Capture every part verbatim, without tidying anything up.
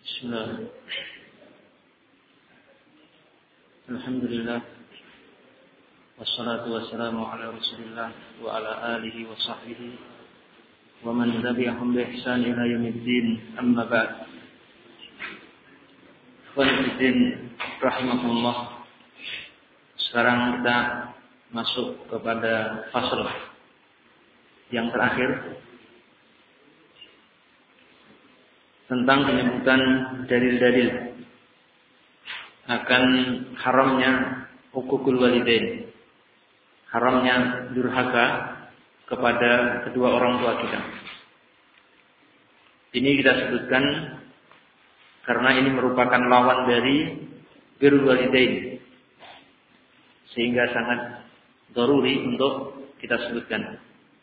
Bismillah. Alhamdulillah. Wassalatu wassalamu ala Rasulillah wa ala alihi wa sahbihi wa man tabi'ahum bi ihsan ila yaumiddin. Amma ba'd. Qanitin rahimakumullah. Sekarang kita masuk kepada fasal yang terakhir tentang penyebutan dalil-dalil akan haramnya hukukul walidain, haramnya durhaka kepada kedua orang tua kita. Ini kita sebutkan karena ini merupakan lawan dari birrul walidain, sehingga sangat daruri untuk kita sebutkan.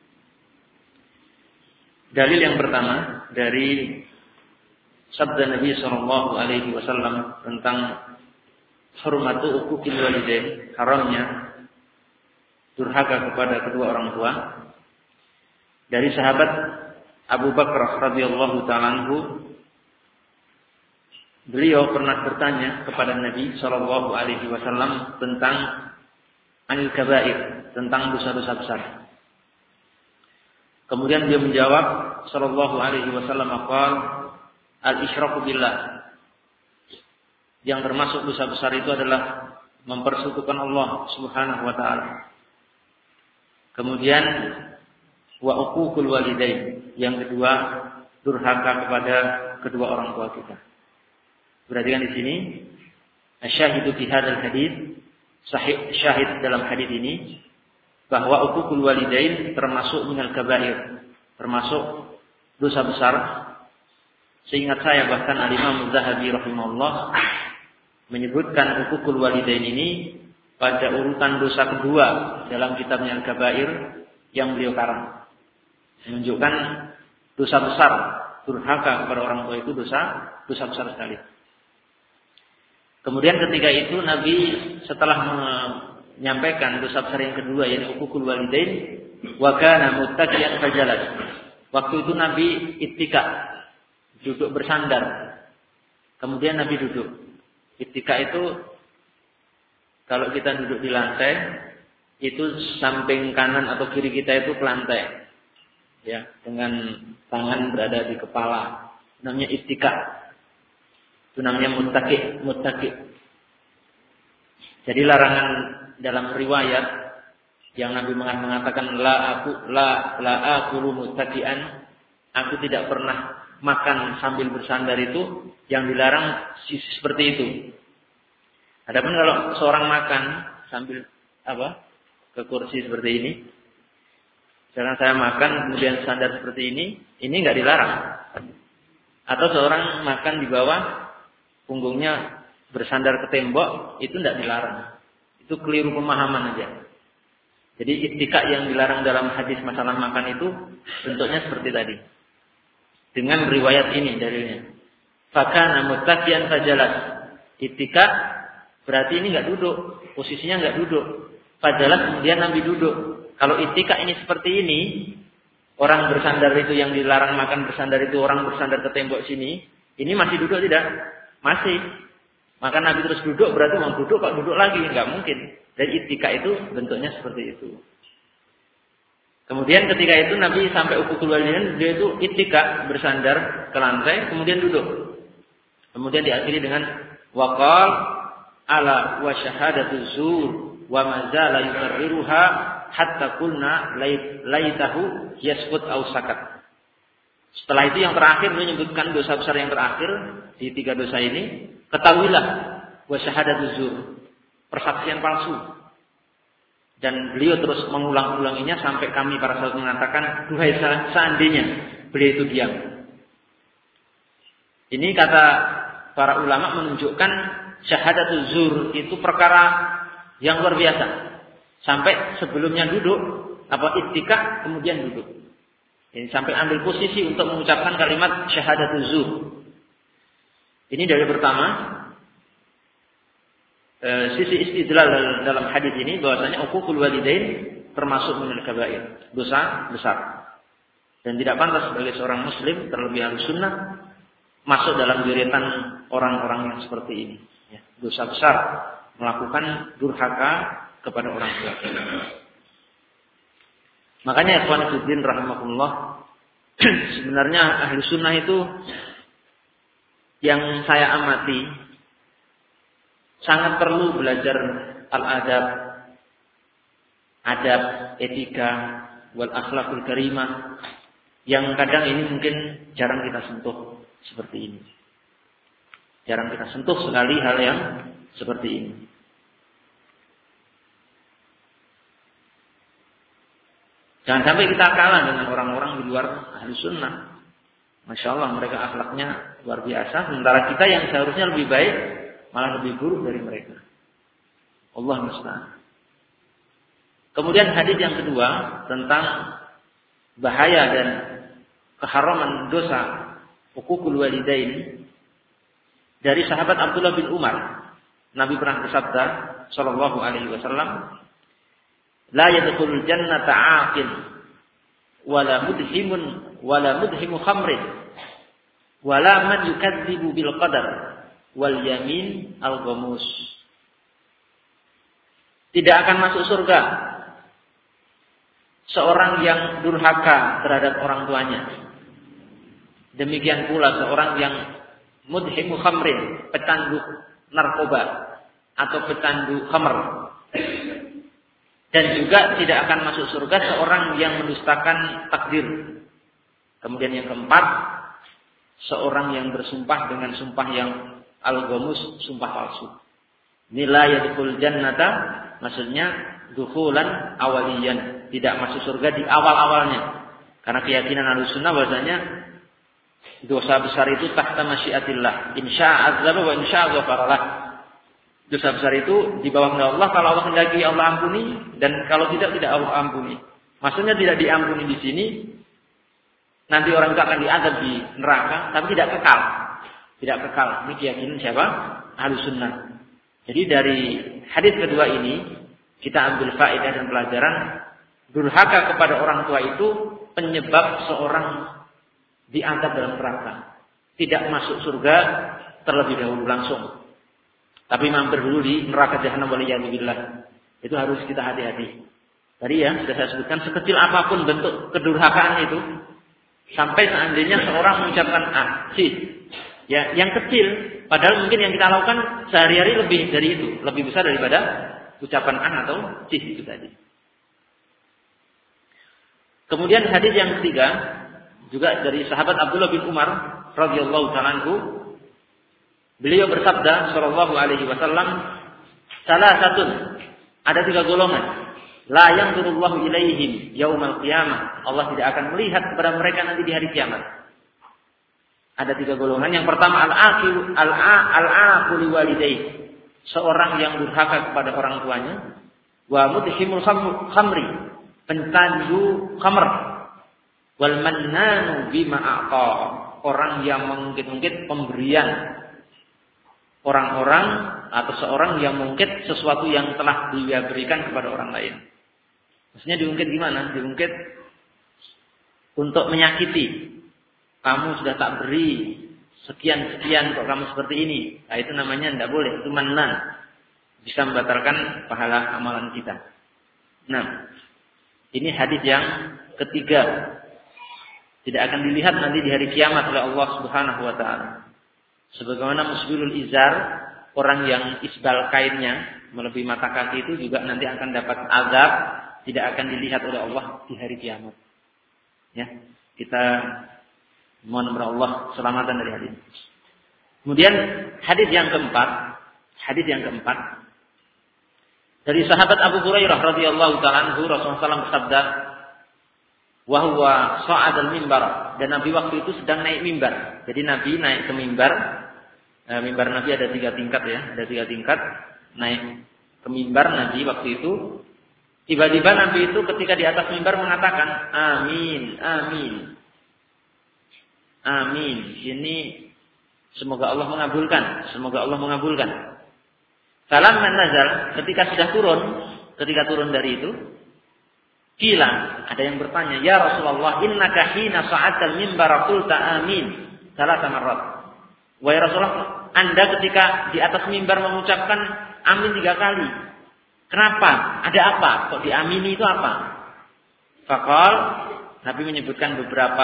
Dalil yang pertama dari sabda Nabi Shallallahu Alaihi Wasallam tentang hormatu hukukil walidain, haramnya durhaka kepada kedua orang tua, dari sahabat Abu Bakar radhiyallahu ta'ala anhu. Beliau pernah bertanya kepada Nabi Shallallahu Alaihi Wasallam tentang anil kabair, tentang dosa-dosa besar. Kemudian dia menjawab Shallallahu Alaihi Wasallam, aqal al-isyraku billah. Yang termasuk dosa besar itu adalah mempersekutukan Allah Subhanahu wa taala. Kemudian wa uququl walidain, yang kedua durhaka kepada kedua orang tua kita. Perhatikan di sini, asy-syahidu fi hadzal hadits, sahih syahid dalam hadis ini bahwa uququl walidain termasuk minal kabair, termasuk dosa besar. Seingat saya bahkan Al-Imam Az-Zahabi rahimahullah menyebutkan hukukul walidain ini pada urutan dosa kedua dalam kitabnya Al-Kabair yang beliau karang. Menunjukkan dosa besar, durhaka kepada orang tua itu dosa dosa besar sekali. Kemudian ketika itu Nabi setelah menyampaikan dosa besar yang kedua, yaitu hukukul walidain, wa kana muttaqiyan fajalas. Waktu itu Nabi ittika, duduk bersandar. Kemudian Nabi duduk. Ittika itu kalau kita duduk di lantai, itu samping kanan atau kiri kita itu ke lantai, ya, dengan tangan berada di kepala. Namanya ittika. Itu namanya muttaqi, muttaqi. Jadi larangan dalam riwayat yang Nabi mengatakan la aku la la aqulu muttaqian, aku tidak pernah makan sambil bersandar, itu yang dilarang sisi seperti itu. Adapun kalau seorang makan sambil apa ke kursi seperti ini, misalkan saya makan kemudian sandar seperti ini, ini nggak dilarang. Atau seorang makan di bawah punggungnya bersandar ke tembok, itu nggak dilarang. Itu keliru pemahaman aja. Jadi ittika yang dilarang dalam hadis masalah makan itu bentuknya seperti tadi. Dengan riwayat ini dalilnya. Fakana muttaqiyan fajalas. Ittika berarti ini enggak duduk, posisinya enggak duduk. Fajalas kemudian Nabi duduk. Kalau ittika ini seperti ini, orang bersandar itu yang dilarang makan bersandar itu, orang bersandar ke tembok sini, ini masih duduk tidak? Masih. Maka Nabi terus duduk, berarti mau duduk kok duduk lagi, enggak mungkin. Dan ittika itu bentuknya seperti itu. Kemudian ketika itu Nabi sampai hukukul walidain, dia itu ittika, bersandar ke lantai, kemudian duduk. Kemudian diakhiri dengan waqal ala wa syahadatu zur wa ma zala yukarriruha hatta qulna laitahu yasqut aw sakat. Setelah itu yang terakhir menyebutkan dosa besar yang terakhir di tiga dosa ini, ketahuilah wa syahadatu zur, persaksian palsu. Dan beliau terus mengulang-ulanginya sampai kami para sahabat mengatakan, duhai seandainya beliau itu diam. Ini kata para ulama menunjukkan syahadatul zur itu perkara yang luar biasa. Sampai sebelumnya duduk, apa ittika, kemudian duduk. Ini sampai ambil posisi untuk mengucapkan kalimat syahadatul zur. Ini dari pertama. E, sisi istidlal dalam hadis ini bahwasanya uququl walidain termasuk minal kabair, dosa besar. Dan tidak pantas bagi seorang muslim, terlebih ahlu sunnah, masuk dalam deretan orang-orang yang seperti ini. Ya, dosa besar melakukan durhaka kepada orang tua. Makanya ikhwan fillah rahimakumullah, sebenarnya ahli sunnah itu yang saya amati sangat perlu belajar al-adab, adab, etika, wal akhlakul karimah, yang kadang ini mungkin jarang kita sentuh seperti ini. Jarang kita sentuh sekali hal yang seperti ini. Jangan sampai kita kalah dengan orang-orang di luar ahli sunnah. Masya Allah, mereka akhlaknya luar biasa. Sementara kita yang seharusnya lebih baik, malah lebih buruk dari mereka. Allah musta'an. Kemudian hadis yang kedua tentang bahaya dan keharaman dosa uququl walidain, dari sahabat Abdullah bin Umar. Nabi pernah bersabda sallallahu alaihi wasallam, la yadkhulul jannata 'aqil wala mudhimun wala mudhimu khamrin wala man yukadzibu bil qadar wal yamin al ghamus. Tidak akan masuk surga seorang yang durhaka terhadap orang tuanya. Demikian pula seorang yang mudhimu khamrin, pecandu narkoba atau pecandu khamr. Dan juga tidak akan masuk surga seorang yang mendustakan takdir. Kemudian yang keempat, seorang yang bersumpah dengan sumpah yang al-ghamus, sumpah palsu. Nila yadkhul jannata, maksudnya dukhulan awaliyan, tidak masuk surga di awal-awalnya. Karena keyakinan Ahlussunnah bahwasanya dosa besar itu tahta masyiatillah. Insya'a azaba wa insya'a ghafaralah. Dosa besar itu di bawah kehendak Allah, kalau Allah hendaki Allah ampuni, dan kalau tidak tidak Allah ampuni. Maksudnya tidak diampuni di sini, nanti orang itu akan diazab di neraka, tapi tidak kekal. Tidak kekal. Ini keyakinan siapa? Ahlussunnah. Jadi dari hadis kedua ini kita ambil faedah dan pelajaran, durhaka kepada orang tua itu penyebab seorang diangkat dalam neraka, tidak masuk surga terlebih dahulu langsung, tapi mampir dulu di neraka jahanam waliyadzubillah. Itu harus kita hati-hati. Tadi ya sudah saya sebutkan, sekecil apapun bentuk kedurhakaan itu, sampai seandainya seorang mengucapkan ah, si, ya yang kecil, padahal mungkin yang kita lakukan sehari-hari lebih dari itu, lebih besar daripada ucapan an atau si itu tadi. Kemudian hadis yang ketiga juga dari sahabat Abdullah bin Umar radhiyallahu ta'ala anhu. Beliau bersabda sallallahu alaihi wasallam, salah satu, ada tiga golongan, la yanzurullahu ilaihim yaumal qiyamah, Allah tidak akan melihat kepada mereka nanti di hari kiamat. Ada tiga golongan. Yang pertama al-aqil al-aquli walidayhi, seorang yang durhaka kepada orang tuanya, wa mudhimul khamri, pencandu khamr, wal mannanu bima aqa, orang yang mengungkit-ungkit pemberian orang-orang atau seorang yang mengungkit sesuatu yang telah dia berikan kepada orang lain. Maksudnya diungkit gimana? Diungkit untuk menyakiti. Kamu sudah tak beri sekian-sekian kok kamu seperti ini. Nah, itu namanya tidak boleh. Itu mannan. Bisa membatalkan pahala amalan kita. Nah, ini hadis yang ketiga. Tidak akan dilihat nanti di hari kiamat oleh Allah Subhanahu wa taala. Sebagaimana musbilul izar, orang yang isbal kainnya melebihi mata kaki itu juga nanti akan dapat azab, tidak akan dilihat oleh Allah di hari kiamat. Ya, kita mohon kepada Allah keselamatan dari hadis. Kemudian hadis yang keempat, hadis yang keempat dari sahabat Abu Hurairah radhiyallahu ta'ala anhu, Rasulullah sallallahu alaihi wasallam bersabda, wa huwa sha'adal mimbar, dan Nabi waktu itu sedang naik mimbar. Jadi Nabi naik ke mimbar. E, mimbar Nabi ada tiga tingkat ya, ada tiga tingkat. Naik ke mimbar Nabi waktu itu. Tiba-tiba Nabi itu ketika di atas mimbar mengatakan, amin, amin, amin. Ini semoga Allah mengabulkan, semoga Allah mengabulkan. Salam nazal, ketika sudah turun, ketika turun dari itu, kila, ada yang bertanya, ya Rasulullah, innaka hina sa'atal mimbar qulta amin salasa marrat. Wahai Rasulullah, Anda ketika di atas mimbar mengucapkan amin tiga kali. Kenapa? Ada apa? Kok diamini itu apa? Faqal, Nabi menyebutkan beberapa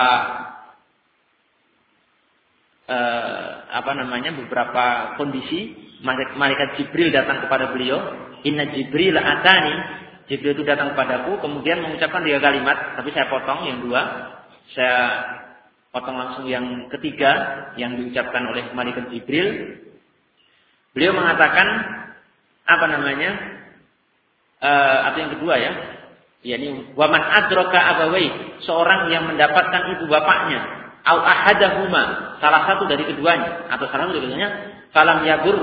eh, apa namanya? beberapa kondisi. Malaikat Jibril datang kepada beliau. Inna Jibril atani. Jibril itu datang kepadaku, kemudian mengucapkan tiga kalimat, tapi saya potong yang dua. Saya potong langsung yang ketiga yang diucapkan oleh malaikat Jibril. Beliau mengatakan apa namanya? Uh, atau yang kedua ya, yakni waman adraka abawai, seorang yang mendapatkan ibu bapaknya, au ahadahuma, salah satu dari keduanya atau salah satu dari keduanya, falam yabur,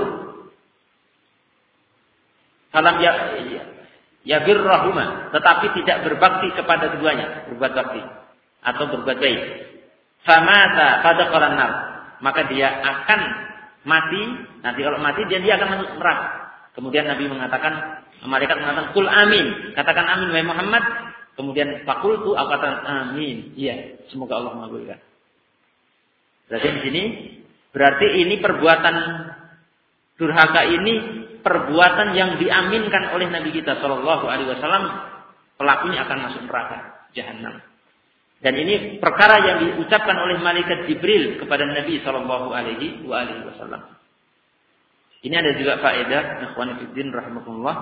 falam ya, yabirrahuma, tetapi tidak berbakti kepada keduanya, berbuat bakti atau berbuat baik. Famata pada nar, maka dia akan mati. Nanti kalau mati dia dia akan masuk neraka. Kemudian Nabi mengatakan, malaikat mengatakan, "Qul amin." Katakan amin wahai Muhammad. Kemudian faqultu, aku katakan amin. Iya, semoga Allah mengabulkan. Berarti di sini berarti ini perbuatan durhaka ini perbuatan yang diaminkan oleh Nabi kita sallallahu alaihi wasallam, pelakunya akan masuk neraka jahanam. Dan ini perkara yang diucapkan oleh malaikat Jibril kepada Nabi sallallahu alaihi wasallam. Ini ada juga faedah ikhwan fillah rahimakumullah,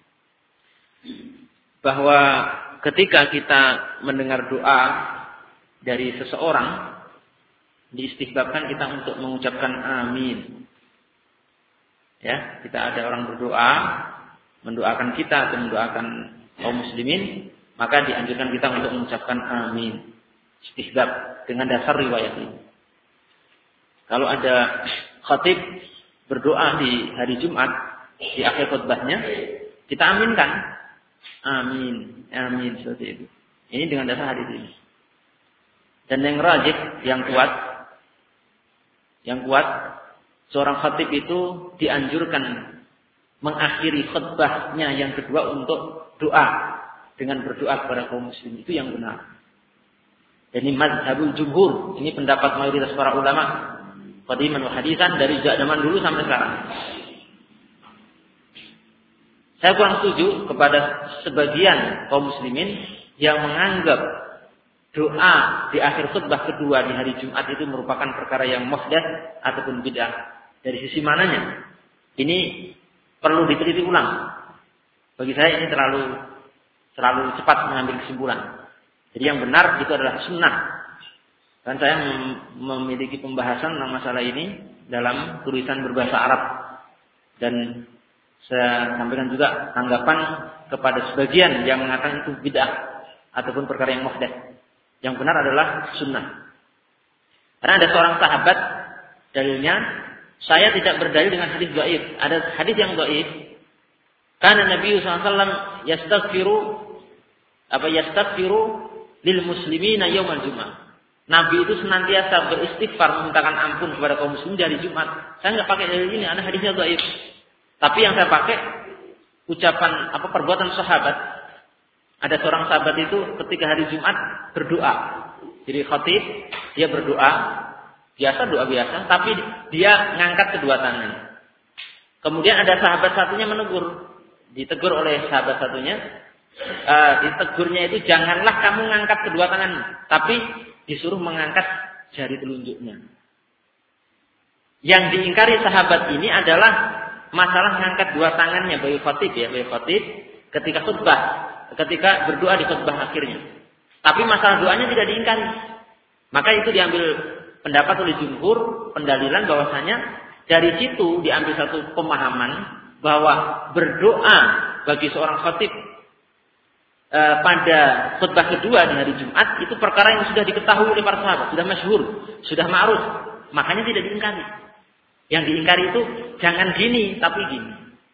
bahwa ketika kita mendengar doa dari seseorang, diistihbabkan kita untuk mengucapkan amin. Ya, kita ada orang berdoa, mendoakan kita atau mendoakan kaum muslimin, maka dianjurkan kita untuk mengucapkan amin. Istihbab dengan dasar riwayat ini. Kalau ada khatib berdoa di hari Jumat, di akhir khutbahnya, kita aminkan. Amin, amin, seperti itu. Ini dengan dasar hadis ini. Dan yang rajih, yang kuat, yang kuat, seorang khatib itu dianjurkan mengakhiri khutbahnya yang kedua untuk doa, dengan berdoa kepada kaum muslim. Itu yang benar. Dan ini mazhabul jumhur, ini pendapat mayoritas para ulama qadiman wa hadisan dari zaman dulu sampai sekarang. Saya kurang setuju kepada sebagian kaum muslimin yang menganggap doa di akhir khutbah kedua di hari Jumat itu merupakan perkara yang muhdatsah ataupun bid'ah. Dari sisi mananya? Ini perlu diteliti ulang. Bagi saya ini terlalu terlalu cepat mengambil kesimpulan. Jadi yang benar itu adalah sunnah. Dan saya memiliki pembahasan tentang masalah ini dalam tulisan berbahasa Arab. Dan saya sampaikan juga tanggapan kepada sebagian yang mengatakan itu bid'ah ataupun perkara yang muhdatsah. Yang benar adalah sunnah. Karena ada seorang sahabat, dalilnya, saya tidak berdalil dengan hadis dhaif. Ada hadis yang dhaif. Karena Nabi sallallahu alaihi wasallam yastaghfiru apa yastaghfiru lil muslimina yaumal Jumat. Nabi itu senantiasa beristighfar memintakan ampun kepada kaum muslimin di hari Jumat. Saya enggak pakai dalil ini, ada hadisnya dhaif. Tapi yang saya pakai ucapan apa perbuatan sahabat. Ada seorang sahabat itu ketika hari Jumat berdoa. Jadi khatib dia berdoa, biasa doa biasa, tapi dia ngangkat kedua tangan. Kemudian ada sahabat satunya menegur, ditegur oleh sahabat satunya, uh, ditegurnya itu janganlah kamu ngangkat kedua tangan, tapi disuruh mengangkat jari telunjuknya. Yang diingkari sahabat ini adalah masalah mengangkat dua tangannya bagi khatib ya, bagi khatib ketika khutbah, ketika berdoa di khutbah akhirnya. Tapi masalah doanya tidak diingkari. Maka itu diambil pendapat oleh jumhur, pendalilan bahwasanya dari situ diambil satu pemahaman bahwa berdoa bagi seorang khatib e, pada khutbah kedua di hari Jumat itu perkara yang sudah diketahui oleh para sahabat, sudah masyhur, sudah ma'ruf, makanya tidak diingkari. Yang diingkari itu jangan gini, tapi gini.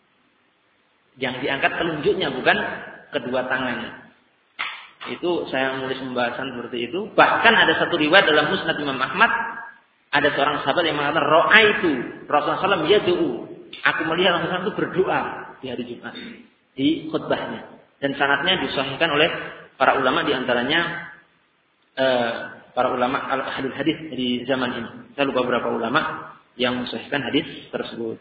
Yang diangkat telunjuknya bukan kedua tangan. Itu saya menulis pembahasan seperti itu. Bahkan ada satu riwayat dalam Musnad Imam Ahmad, ada seorang sahabat yang mengatakan ra'aitu Rasulullah sallallahu alaihi wasallam yad'u. Aku melihat Rasulullah itu berdoa di hari Jumat di khutbahnya. Dan sanadnya disahihkan oleh para ulama, di antaranya eh, para ulama al-hadis hadis di zaman ini. Saya lupa berapa ulama. yang mensahihkan hadis tersebut.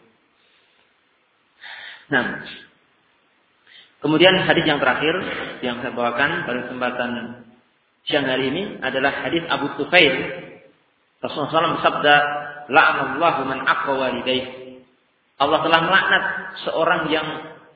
Nah, kemudian hadis yang terakhir yang saya bawakan pada kesempatan siang hari ini adalah hadis Abu Tufail. Rasulullah shallallahu alaihi wasallam bersabda, "La'anallahu man aqqa walidayhi." Allah telah melaknat seorang yang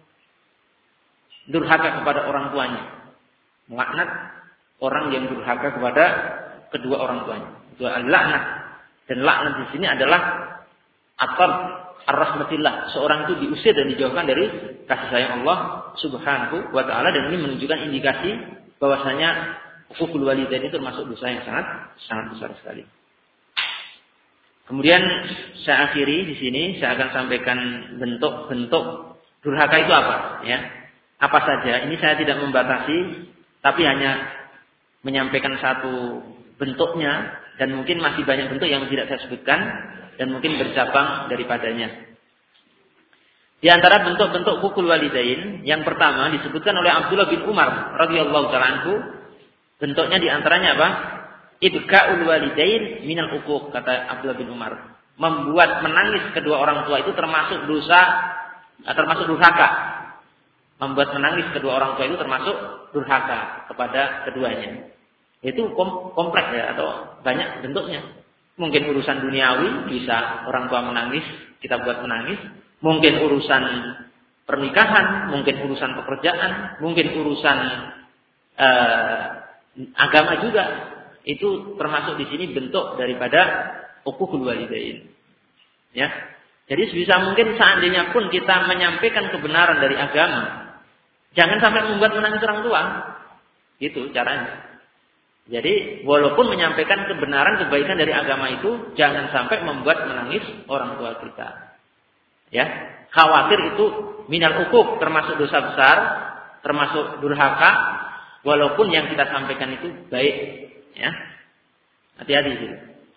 durhaka kepada orang tuanya. Melaknat orang yang durhaka kepada kedua orang tuanya. Itu al-laknat. Dan laknat di sini adalah atar ar-rahmatillah. Seorang itu diusir dan dijauhkan dari kasih sayang Allah Subhanahu wa taala, dan ini menunjukkan indikasi bahwasanya hukukul walidain itu termasuk dosa yang sangat sangat besar sekali. Kemudian saya akhiri di sini, saya akan sampaikan bentuk-bentuk durhaka itu apa, ya. Apa saja? Ini saya tidak membatasi, tapi hanya menyampaikan satu bentuknya, dan mungkin masih banyak bentuk yang tidak saya sebutkan dan mungkin bercabang daripadanya. Di antara bentuk-bentuk hukukul walidain, yang pertama disebutkan oleh Abdullah bin Umar radhiyallahu taala anhu, bentuknya di antaranya apa? Ibka'ul walidain minal uquq, kata Abdullah bin Umar. Membuat menangis kedua orang tua itu termasuk dosa, termasuk durhaka. Membuat menangis kedua orang tua itu termasuk durhaka kepada keduanya. Itu kompleks ya, atau banyak bentuknya. Mungkin urusan duniawi bisa orang tua menangis, kita buat menangis. Mungkin urusan pernikahan, mungkin urusan pekerjaan, mungkin urusan uh, agama juga. Itu termasuk di sini bentuk daripada hukukul walidain. Ya. Jadi sebisa mungkin seandainya pun kita menyampaikan kebenaran dari agama, jangan sampai membuat menangis orang tua. Itu caranya. Jadi walaupun menyampaikan kebenaran kebaikan dari agama itu, jangan sampai membuat menangis orang tua kita. Ya, khawatir itu minal hukuk, termasuk dosa besar, termasuk durhaka, walaupun yang kita sampaikan itu baik. Ya, hati-hati sih.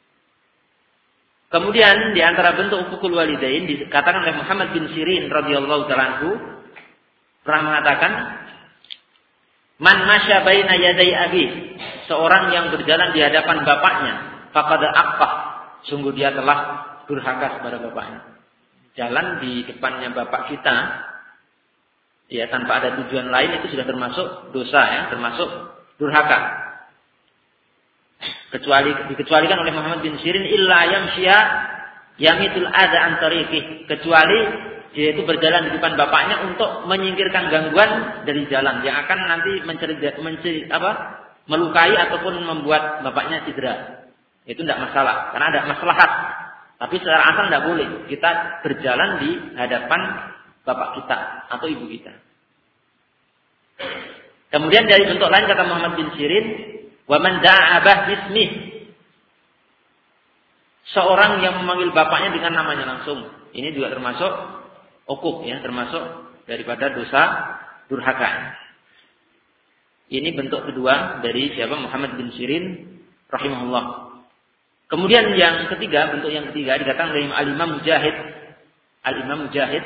Kemudian di antara bentuk hukukul walidain dikatakan oleh Muhammad bin Sirin radhiyallahu ta'ala anhu pernah mengatakan, "Man masya baina yaday abi," seorang yang berjalan di hadapan bapaknya, faqad aqqa, sungguh dia telah durhaka kepada bapaknya. Jalan di depannya bapak kita, ya tanpa ada tujuan lain, itu sudah termasuk dosa, ya, termasuk durhaka. Kecuali dikecualikan oleh Muhammad bin Sirin, illa yamsya yamitul adza an tariqih, kecuali dia itu berjalan di depan bapaknya untuk menyingkirkan gangguan dari jalan yang akan nanti menceri, menceri apa melukai ataupun membuat bapaknya cedera. Itu tidak masalah, karena ada maslahat. Tapi secara asal tidak boleh kita berjalan di hadapan bapak kita atau ibu kita. Kemudian dari bentuk lain kata Muhammad bin Sirin, wa man da'a abah bismih, seorang yang memanggil bapaknya dengan namanya langsung. Ini juga termasuk ukuk, ya, termasuk daripada dosa durhaka. Ini bentuk kedua dari siapa? Muhammad bin Sirin rahimahullah. Kemudian yang ketiga, bentuk yang ketiga dikatakan oleh Al-Imam Mujahid. Al-Imam Mujahid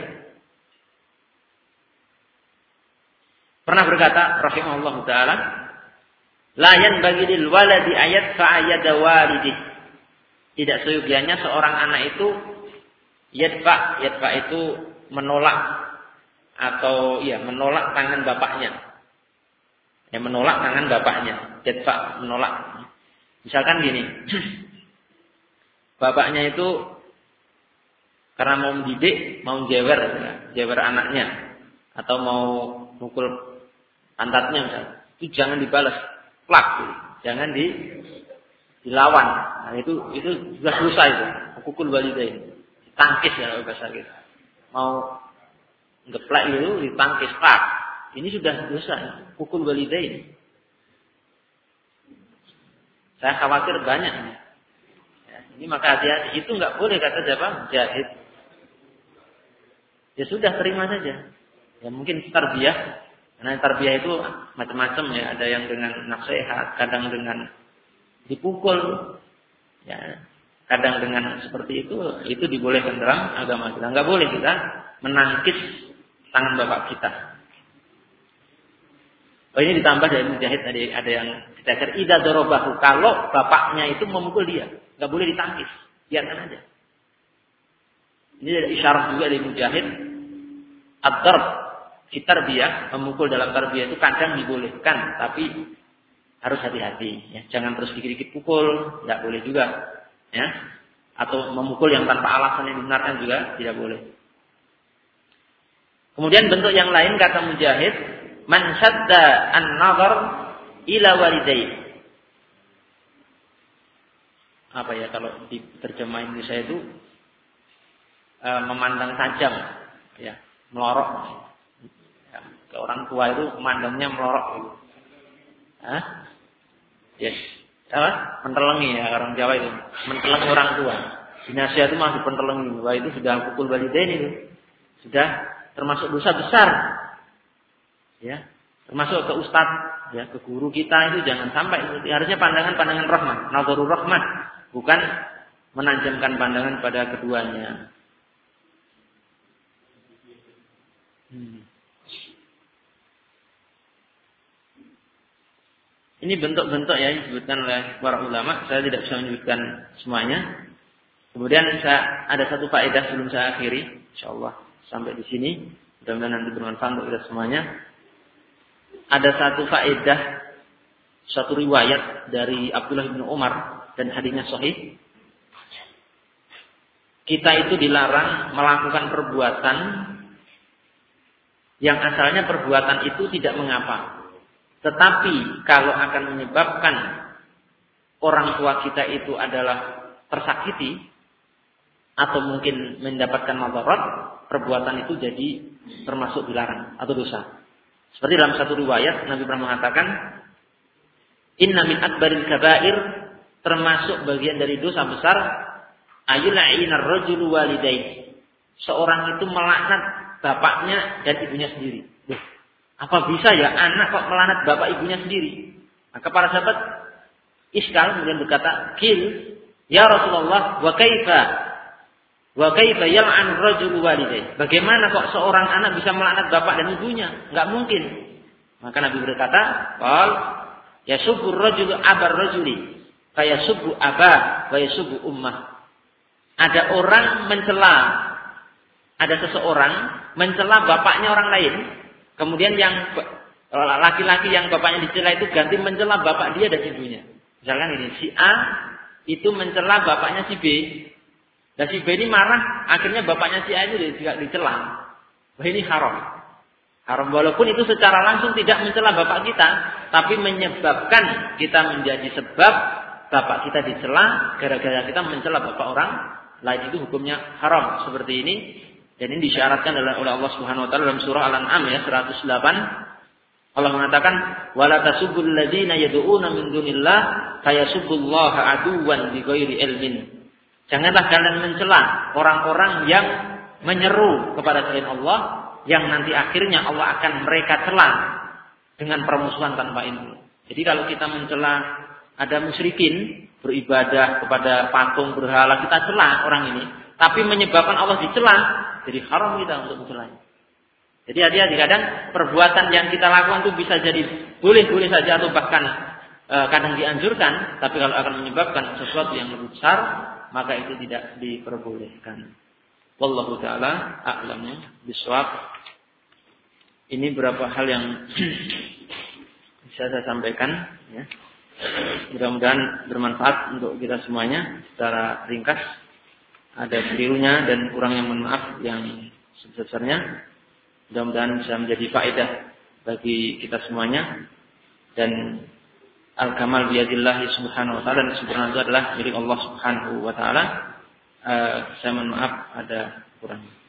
pernah berkata rahimahullah taala, la yanbaghi lil waladi ayat fa'ayada walidih. Tidak seyogianya seorang anak itu yadfa, yadfa itu menolak atau ya menolak tangan bapaknya. Ya, menolak tangan bapaknya. Yadfa, menolak. Misalkan gini. Bapaknya itu karena mau mendidik, mau jewer, ya, jewer anaknya, atau mau mukul pantatnya misalnya, itu jangan dibalas, plak, jangan di, dilawan. Nah, itu itu sudah dosa itu, hukukul walidain, ditangkis ya bahasa kita. Mau ngeplak itu ditangkis, plak. Ini sudah dosa, hukukul walidain. Saya khawatir banyak. Ini maka hati-hati, itu nggak boleh kata siapa? Mujahid. Ya sudah, terima saja. Ya mungkin tarbiyah, karena tarbiyah itu macam-macam ya. Ada yang dengan nasihat, kadang dengan dipukul, ya, kadang dengan seperti itu. Itu dibolehkan dalam agama kita. Nggak boleh kita menangkis tangan bapak kita. Oh, ini ditambah dari Mujahid tadi ada yang dikatakan idza darabahu, kalau bapaknya itu memukul dia, enggak boleh ditangkis, biarkan aja. Ini ada isyarat juga dari Mujahid. Ad-darb fi tarbiyah, memukul dalam tarbiyah itu kadang dibolehkan, tapi harus hati-hati. Ya. Jangan terus dikit-dikit pukul, tidak boleh juga. Ya. Atau memukul yang tanpa alasan yang dibenarkan juga tidak boleh. Kemudian bentuk yang lain kata Mujahid, man shadda an-nazar ila walidayhi. Apa ya kalau diterjemah Indonesia itu e, memandang tajam, ya, melorok. Ya, ke orang tua itu memandangnya melorok. Hah? Yes. Apa? Mentelengi ya orang Jawa itu. Mentelengi orang tua. Dinasihat itu masih pentelengi. Wah itu sudah pukul walidain itu. Sudah termasuk dosa besar. Ya. Termasuk ke ustadz, ya, ke guru kita itu jangan sampai. Harusnya pandangan-pandangan rahmat, nazarul rahmat, bukan menajamkan pandangan pada keduanya. Hmm. Ini bentuk-bentuk ya yang disebutkan oleh para ulama. Saya tidak bisa menyebutkan semuanya. Kemudian saya ada satu faedah sebelum saya akhiri, insyaallah sampai di sini. Mudah-mudahan nanti bermanfaat untuk kita semuanya. Ada satu faedah, satu riwayat dari Abdullah bin Umar dan hadisnya sahih. Kita itu dilarang melakukan perbuatan yang asalnya perbuatan itu tidak mengapa. Tetapi kalau akan menyebabkan orang tua kita itu adalah tersakiti atau mungkin mendapatkan madarat, perbuatan itu jadi termasuk dilarang atau dosa. Seperti dalam satu riwayat Nabi pernah mengatakan, inna min akbaril kabair, termasuk bagian dari dosa besar, ayul'ina ar-rajulu walidayhi. Seorang itu melaknat bapaknya dan ibunya sendiri. Duh, apa bisa ya anak kok melaknat bapak ibunya sendiri? Maka para sahabat iskal kemudian berkata, "Qil ya Rasulullah, wa kaifa? Wa kaifa yal'an rajulu walidayhi?" Bagaimana kok seorang anak bisa melaknat bapak dan ibunya? Enggak mungkin. Maka Nabi berkata, "Qal yasubbu ar-rajulu abar rajuli, fa yasubbu abah wa yasubbu ummah." Ada orang mencela, ada seseorang mencela bapaknya orang lain, kemudian yang laki-laki yang bapaknya dicela itu ganti mencela bapak dia dan ibunya. Misalkan ini, si A itu mencela bapaknya si B. Dan si B ini marah, akhirnya bapaknya si A itu dicela. Wah ini haram. Haram walaupun itu secara langsung tidak mencela bapak kita, tapi menyebabkan kita menjadi sebab bapak kita dicela gara-gara kita mencela bapak orang lain, itu hukumnya haram seperti ini. Dan ini disyaratkan oleh Allah Subhanahu wa taala dalam surah Al-An'am ya seratus delapan. Allah mengatakan, "Wala tasubbul ladzina yad'una min dunillah fayasubbullaha aduwan bighairi ilmin." Janganlah kalian mencela orang-orang yang menyeru kepada selain Allah, yang nanti akhirnya Allah akan mereka cela dengan permusuhan tanpa ilmu. Jadi kalau kita mencela ada musyrikin beribadah kepada patung berhala, kita cela orang ini, tapi menyebabkan Allah dicela, jadi haram kita untuk mencelanya. Jadi hati-hati, kadang perbuatan yang kita lakukan itu bisa jadi boleh-boleh saja atau bahkan e, kadang dianjurkan, tapi kalau akan menyebabkan sesuatu yang lebih besar, maka itu tidak diperbolehkan. Wallahu taala a'lamu bishawab. Ini beberapa hal yang bisa saya sampaikan ya. Mudah-mudahan bermanfaat untuk kita semuanya. Secara ringkas, ada kelirunya dan kurangnya mohon maaf yang sebesar-besarnya. Mudah-mudahan bisa menjadi faedah bagi kita semuanya. Dan al-kamal biyadillah subhanahu wa ta'ala, dan kesempurnaan itu adalah milik Allah subhanahu wa ta'ala. Uh, saya mohon maaf ada kurangnya.